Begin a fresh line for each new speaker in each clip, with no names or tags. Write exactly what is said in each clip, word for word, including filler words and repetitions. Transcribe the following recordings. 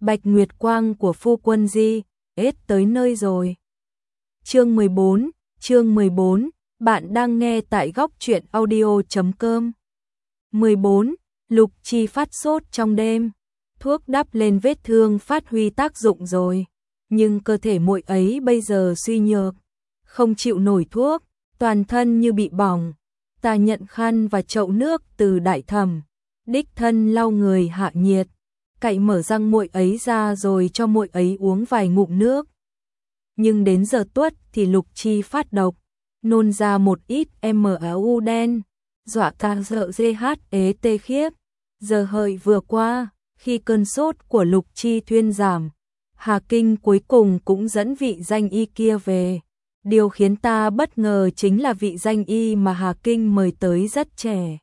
Bạch Nguyệt Quang của phu quân Di, ết tới nơi rồi. Chương mười bốn, chương mười bốn, bạn đang nghe tại góc truyện audio chấm com. mười bốn. Lục Chi phát sốt trong đêm. Thuốc đắp lên vết thương phát huy tác dụng rồi, nhưng cơ thể muội ấy bây giờ suy nhược, không chịu nổi thuốc, toàn thân như bị bỏng. Ta nhận khăn và chậu nước từ Đại Thẩm, đích thân lau người hạ nhiệt, cạy mở răng muội ấy ra rồi cho muội ấy uống vài ngụm nước. Nhưng đến giờ tuất thì Lục Chi phát độc, nôn ra một ít máu đen, dọa ta sợ dê hát ế tê khiếp. Giờ hợi vừa qua, khi cơn sốt của Lục Chi thuyên giảm, Hà Kinh cuối cùng cũng dẫn vị danh y kia về. Điều khiến ta bất ngờ chính là vị danh y mà Hà Kinh mời tới rất trẻ.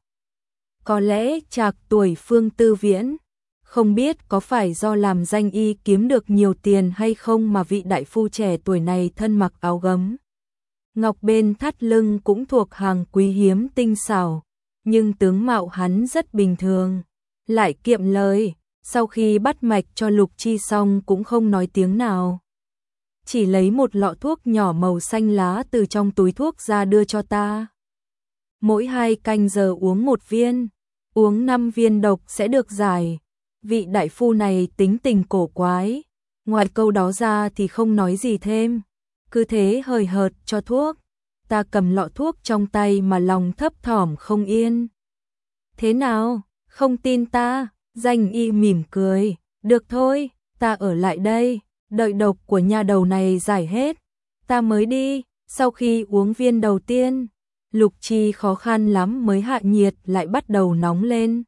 Có lẽ trạc tuổi Phương Tư Viễn. Không biết có phải do làm danh y kiếm được nhiều tiền hay không mà vị đại phu trẻ tuổi này thân mặc áo gấm. Ngọc bên thắt lưng cũng thuộc hàng quý hiếm tinh xảo, nhưng tướng mạo hắn rất bình thường, lại kiệm lời. Sau khi bắt mạch cho Lục Chi xong cũng không nói tiếng nào, chỉ lấy một lọ thuốc nhỏ màu xanh lá từ trong túi thuốc ra đưa cho ta. Mỗi hai canh giờ uống một viên, uống năm viên độc sẽ được giải. Vị đại phu này tính tình cổ quái, ngoài câu đó ra thì không nói gì thêm, cứ thế hời hợt cho thuốc. Ta cầm lọ thuốc trong tay mà lòng thấp thỏm không yên. Thế nào, không tin ta? Danh y mỉm cười, được thôi, ta ở lại đây, đợi độc của nha đầu này giải hết, ta mới đi. Sau khi uống viên đầu tiên, Lục Chi khó khăn lắm mới hạ nhiệt lại bắt đầu nóng lên.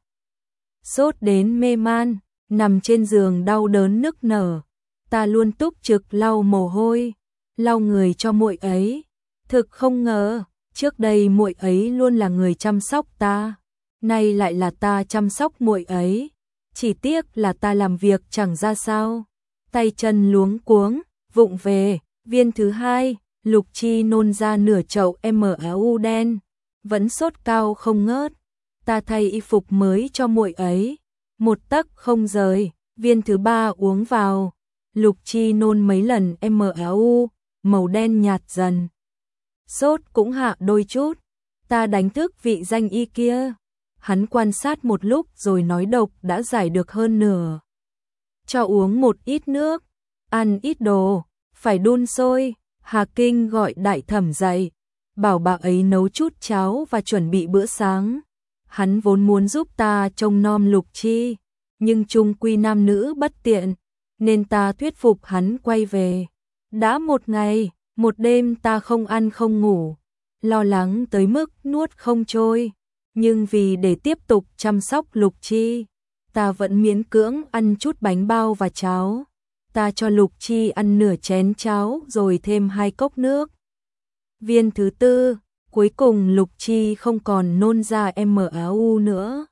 Sốt đến mê man, nằm trên giường đau đớn nức nở. Ta luôn túc trực lau mồ hôi, lau người cho muội ấy. Thực không ngờ, trước đây muội ấy luôn là người chăm sóc ta, nay lại là ta chăm sóc muội ấy. Chỉ tiếc là ta làm việc chẳng ra sao, tay chân luống cuống, vụng về. Viên thứ hai, Lục Chi nôn ra nửa chậu máu đen, vẫn sốt cao không ngớt. Ta thay y phục mới cho muội ấy, một tấc không rời. Viên thứ ba uống vào, Lục Chi nôn mấy lần máu, màu đen nhạt dần, sốt cũng hạ đôi chút. Ta đánh thức vị danh y kia, hắn quan sát một lúc rồi nói độc đã giải được hơn nửa. Cho uống một ít nước, ăn ít đồ, phải đun sôi. Hà Kinh gọi Đại Thẩm dậy, bảo bà ấy nấu chút cháo và chuẩn bị bữa sáng. Hắn vốn muốn giúp ta trông nom Lục Chi, nhưng chung quy nam nữ bất tiện, nên ta thuyết phục hắn quay về. Đã một ngày, một đêm ta không ăn không ngủ, lo lắng tới mức nuốt không trôi. Nhưng vì để tiếp tục chăm sóc Lục Chi, ta vẫn miễn cưỡng ăn chút bánh bao và cháo. Ta cho Lục Chi ăn nửa chén cháo rồi thêm hai cốc nước. Viên thứ tư, cuối cùng Lục Chi không còn nôn ra máu nữa,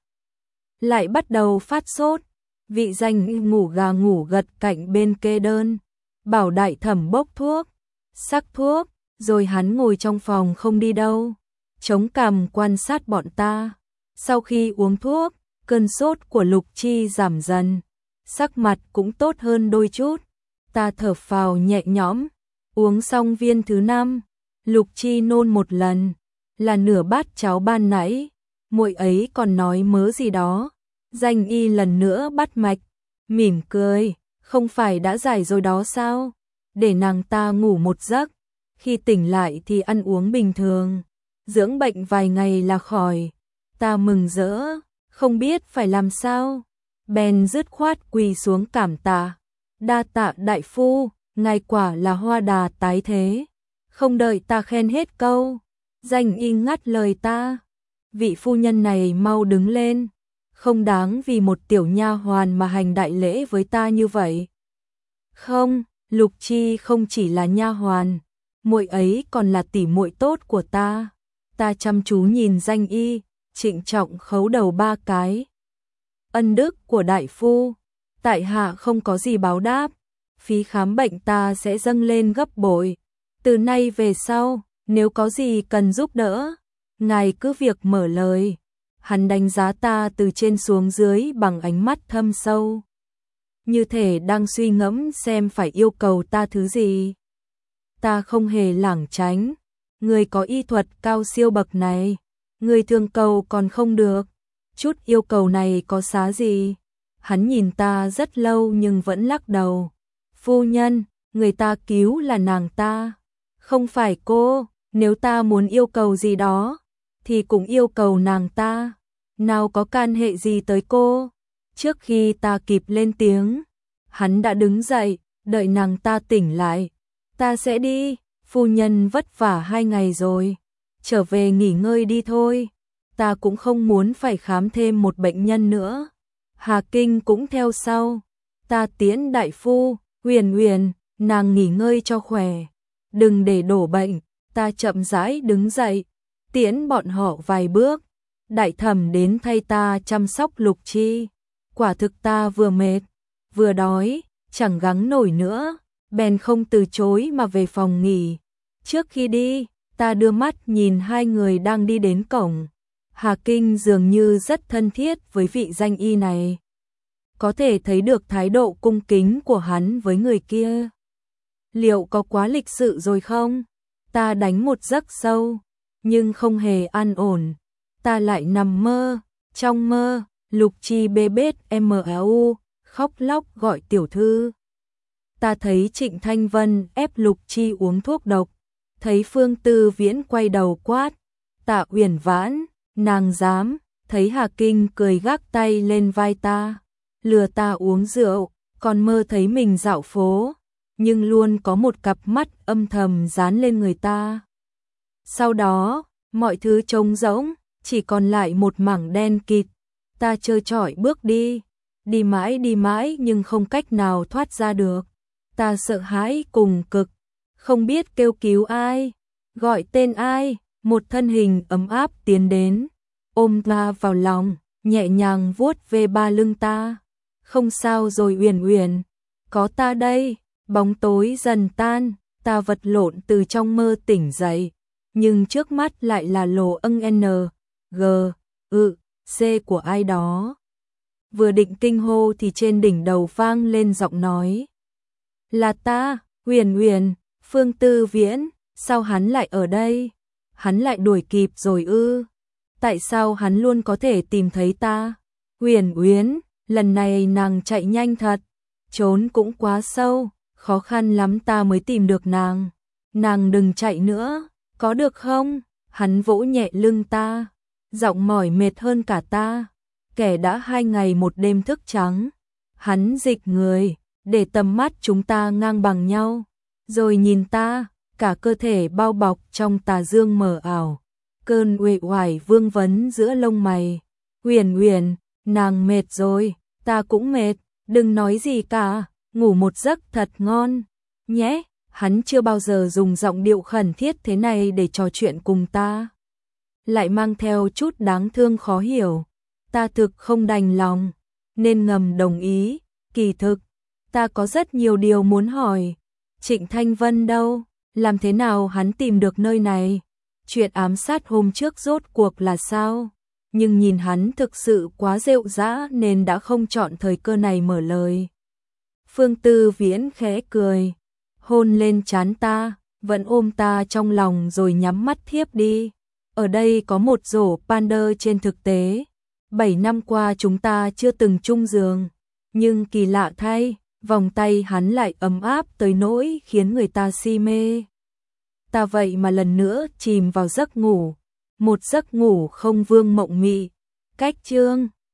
lại bắt đầu phát sốt. Vị danh ngủ gà ngủ gật cạnh bên kê đơn, bảo Đại Thẩm bốc thuốc, sắc thuốc, rồi hắn ngồi trong phòng không đi đâu, chống cằm quan sát bọn ta. Sau khi uống thuốc, cơn sốt của Lục Chi giảm dần, sắc mặt cũng tốt hơn đôi chút. Ta thở phào nhẹ nhõm. Uống xong viên thứ năm, Lục Chi nôn một lần, là nửa bát cháo ban nãy. Muội ấy còn nói mớ gì đó. Danh y lần nữa bắt mạch, mỉm cười, không phải đã giải rồi đó sao? Để nàng ta ngủ một giấc, khi tỉnh lại thì ăn uống bình thường, dưỡng bệnh vài ngày là khỏi. Ta mừng rỡ, không biết phải làm sao, bèn dứt khoát quỳ xuống cảm tạ. Đa tạ đại phu, ngài quả là hoa đà tái thế. Không đợi ta khen hết câu, danh y ngắt lời ta. Vị phu nhân này mau đứng lên, không đáng vì một tiểu nha hoàn mà hành đại lễ với ta như vậy. Không, Lục Chi không chỉ là nha hoàn, muội ấy còn là tỷ muội tốt của ta. Ta chăm chú nhìn danh y, trịnh trọng khấu đầu ba cái. Ân đức của đại phu, tại hạ không có gì báo đáp, phí khám bệnh ta sẽ dâng lên gấp bội. Từ nay về sau, nếu có gì cần giúp đỡ, ngài cứ việc mở lời. Hắn đánh giá ta từ trên xuống dưới bằng ánh mắt thâm sâu. như thể đang suy ngẫm xem phải yêu cầu ta thứ gì. Ta không hề lảng tránh, người có y thuật cao siêu bậc này, người thường cầu còn không được, chút yêu cầu này có xá gì? Hắn nhìn ta rất lâu nhưng vẫn lắc đầu. Phu nhân, người ta cứu là nàng ta, không phải cô, nếu ta muốn yêu cầu gì đó, thì cũng yêu cầu nàng ta, nào có can hệ gì tới cô. Trước khi ta kịp lên tiếng, hắn đã đứng dậy, đợi nàng ta tỉnh lại. Ta sẽ đi, phu nhân vất vả hai ngày rồi, trở về nghỉ ngơi đi thôi. Ta cũng không muốn phải khám thêm một bệnh nhân nữa. Hà Kinh cũng theo sau. Ta tiễn đại phu, Huyền Huyền, nàng nghỉ ngơi cho khỏe, đừng để đổ bệnh. Ta chậm rãi đứng dậy, tiễn bọn họ vài bước. Đại thẩm đến thay ta chăm sóc Lục Chi. Quả thực ta vừa mệt, vừa đói, chẳng gắng nổi nữa, bèn không từ chối mà về phòng nghỉ. Trước khi đi, ta đưa mắt nhìn hai người đang đi đến cổng. Hà Kinh dường như rất thân thiết với vị danh y này. Có thể thấy được thái độ cung kính của hắn với người kia. Liệu có quá lịch sự rồi không? Ta đánh một giấc sâu, nhưng không hề an ổn. Ta lại nằm mơ, trong mơ, Lục Chi bê bết em u, khóc lóc gọi tiểu thư. Ta thấy Trịnh Thanh Vân ép Lục Chi uống thuốc độc, thấy Phương Tư Viễn quay đầu quát, Tạ Uyển Vãn, nàng dám, thấy Hà Kinh cười gác tay lên vai ta, lừa ta uống rượu, còn mơ thấy mình dạo phố, nhưng luôn có một cặp mắt âm thầm dán lên người ta. Sau đó, mọi thứ trống rỗng, chỉ còn lại một mảng đen kịt. Ta trơ trọi bước đi, đi mãi đi mãi nhưng không cách nào thoát ra được. Ta sợ hãi cùng cực, không biết kêu cứu ai, gọi tên ai. Một thân hình ấm áp tiến đến, ôm ta vào lòng, nhẹ nhàng vuốt về ba lưng ta. Không sao rồi Uyển Uyển, có ta đây. Bóng tối dần tan, ta vật lộn từ trong mơ tỉnh dậy, nhưng trước mắt lại là lồ âng N, G, ư, C của ai đó. Vừa định kinh hô thì trên đỉnh đầu vang lên giọng nói. Là ta, Uyển Uyển, Phương Tư Viễn, sao hắn lại ở đây? Hắn lại đuổi kịp rồi ư? Tại sao hắn luôn có thể tìm thấy ta? Uyển Uyển, lần này nàng chạy nhanh thật, trốn cũng quá sâu, khó khăn lắm ta mới tìm được nàng. Nàng đừng chạy nữa, có được không? Hắn vỗ nhẹ lưng ta, giọng mỏi mệt hơn cả ta. Kẻ đã hai ngày một đêm thức trắng. Hắn dịch người, để tầm mắt chúng ta ngang bằng nhau. Rồi nhìn ta, cả cơ thể bao bọc trong tà dương mờ ảo. Cơn uể oải vương vấn giữa lông mày. Uyển Uyển, nàng mệt rồi, ta cũng mệt, đừng nói gì cả, ngủ một giấc thật ngon, nhé. Hắn chưa bao giờ dùng giọng điệu khẩn thiết thế này để trò chuyện cùng ta. Lại mang theo chút đáng thương khó hiểu. Ta thực không đành lòng, nên ngầm đồng ý. Kỳ thực, ta có rất nhiều điều muốn hỏi. Trịnh Thanh Vân đâu? Làm thế nào hắn tìm được nơi này? Chuyện ám sát hôm trước rốt cuộc là sao? Nhưng nhìn hắn thực sự quá rệu rã nên đã không chọn thời cơ này mở lời. Phương Tư Viễn khẽ cười, hôn lên trán ta, vẫn ôm ta trong lòng rồi nhắm mắt thiếp đi. Ở đây có một rổ panda trên thực tế. Bảy năm qua chúng ta chưa từng chung giường, nhưng kỳ lạ thay, vòng tay hắn lại ấm áp tới nỗi khiến người ta si mê. Ta vậy mà lần nữa chìm vào giấc ngủ, một giấc ngủ không vương mộng mị. Cách chương